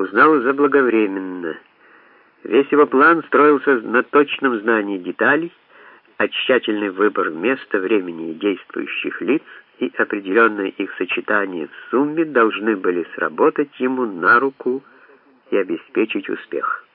узнал заблаговременно. Весь его план строился на точном знании деталей, а тщательный выбор места, времени и действующих лиц и определенное их сочетание в сумме должны были сработать ему на руку и обеспечить успех.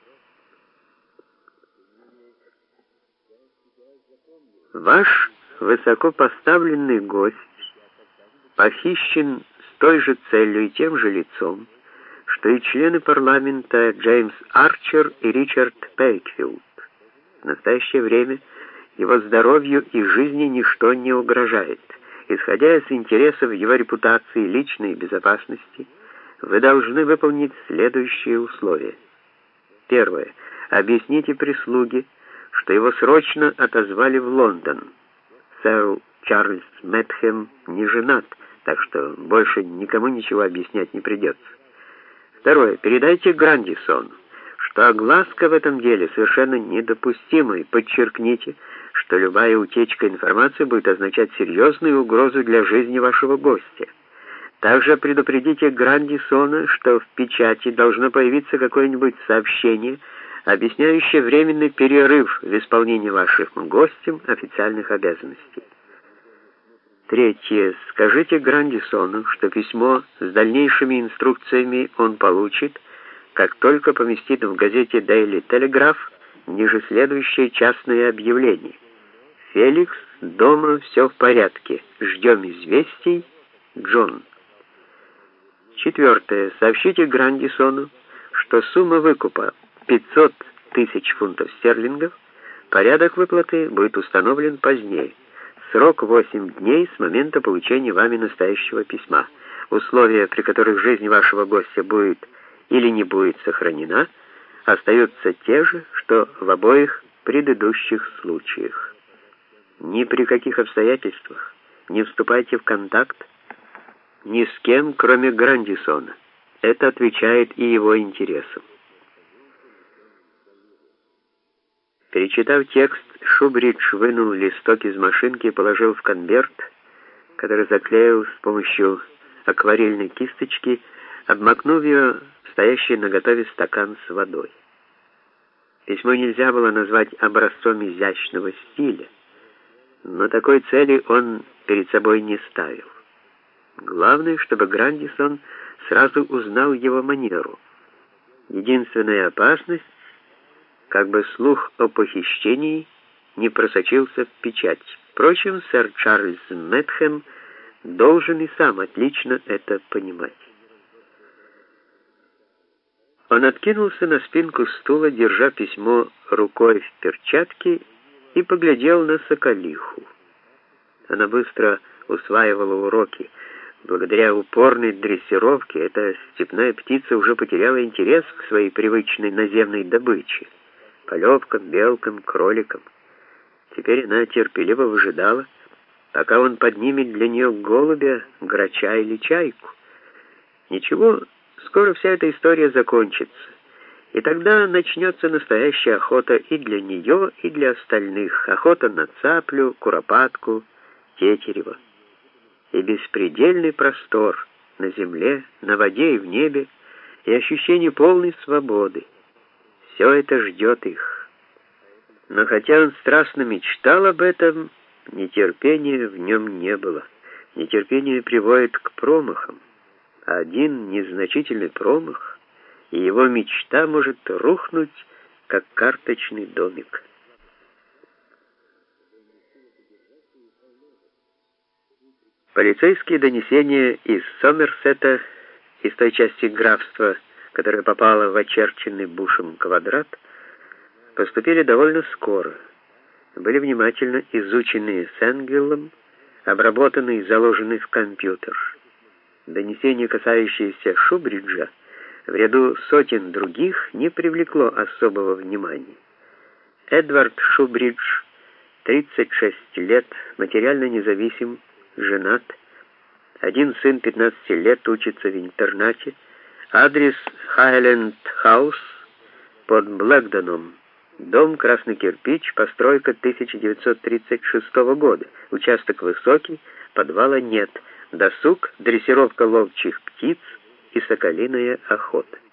Ваш высокопоставленный гость похищен с той же целью и тем же лицом, что и члены парламента Джеймс Арчер и Ричард Пейкфилд. В настоящее время его здоровью и жизни ничто не угрожает. Исходя из интересов его репутации и личной безопасности, вы должны выполнить следующие условия. Первое. Объясните прислуге, что его срочно отозвали в Лондон. Сэр Чарльз Мэтхэм не женат, так что больше никому ничего объяснять не придется. Второе. Передайте Грандисону, что огласка в этом деле совершенно недопустима, и подчеркните, что любая утечка информации будет означать серьезную угрозу для жизни вашего гостя. Также предупредите Грандисона, что в печати должно появиться какое-нибудь сообщение, объясняющее временный перерыв в исполнении вашим гостем официальных обязанностей. Третье. Скажите Грандисону, что письмо с дальнейшими инструкциями он получит, как только поместит в газете Daily Telegraph ниже следующее частное объявление. Феликс, дома все в порядке. Ждем известий. Джон. Четвертое. Сообщите Грандисону, что сумма выкупа 500 тысяч фунтов стерлингов, порядок выплаты будет установлен позднее. Срок 8 дней с момента получения вами настоящего письма. Условия, при которых жизнь вашего гостя будет или не будет сохранена, остаются те же, что в обоих предыдущих случаях. Ни при каких обстоятельствах не вступайте в контакт ни с кем, кроме Грандисона. Это отвечает и его интересам. Перечитав текст, Шубридж вынул листок из машинки и положил в конверт, который заклеил с помощью акварельной кисточки, обмакнув ее в стоящий наготове стакан с водой. Письмо нельзя было назвать образцом изящного стиля, но такой цели он перед собой не ставил. Главное, чтобы Грандисон сразу узнал его манеру. Единственная опасность, как бы слух о похищении не просочился в печать. Впрочем, сэр Чарльз Мэтхэм должен и сам отлично это понимать. Он откинулся на спинку стула, держа письмо рукой в перчатке, и поглядел на соколиху. Она быстро усваивала уроки. Благодаря упорной дрессировке эта степная птица уже потеряла интерес к своей привычной наземной добыче — полевкам, белкам, кроликам. Теперь она терпеливо выжидала, пока он поднимет для нее голубя, грача или чайку. Ничего, скоро вся эта история закончится, и тогда начнется настоящая охота и для нее, и для остальных. Охота на цаплю, куропатку, тетерева. И беспредельный простор на земле, на воде и в небе, и ощущение полной свободы. Все это ждет их. Но хотя он страстно мечтал об этом, нетерпения в нем не было. Нетерпение приводит к промахам. А один незначительный промах, и его мечта может рухнуть, как карточный домик. Полицейские донесения из Сомерсета, из той части графства, которая попала в очерченный Бушем квадрат, поступили довольно скоро, были внимательно изучены Сенгвиллом, обработаны и заложены в компьютер. Донесение, касающееся Шубриджа, в ряду сотен других не привлекло особого внимания. Эдвард Шубридж, 36 лет, материально независим, женат, один сын 15 лет учится в интернате, адрес Хайленд Хаус под Блэкдоном, дом красный кирпич, постройка 1936 года, участок высокий, подвала нет, досуг, дрессировка ловчих птиц и соколиная охота.